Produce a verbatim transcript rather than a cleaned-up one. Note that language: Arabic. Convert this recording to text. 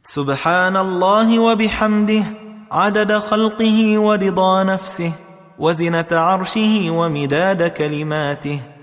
سبحان الله وبحمده عدد خلقه ورضا نفسه وزنة عرشه ومداد كلماته.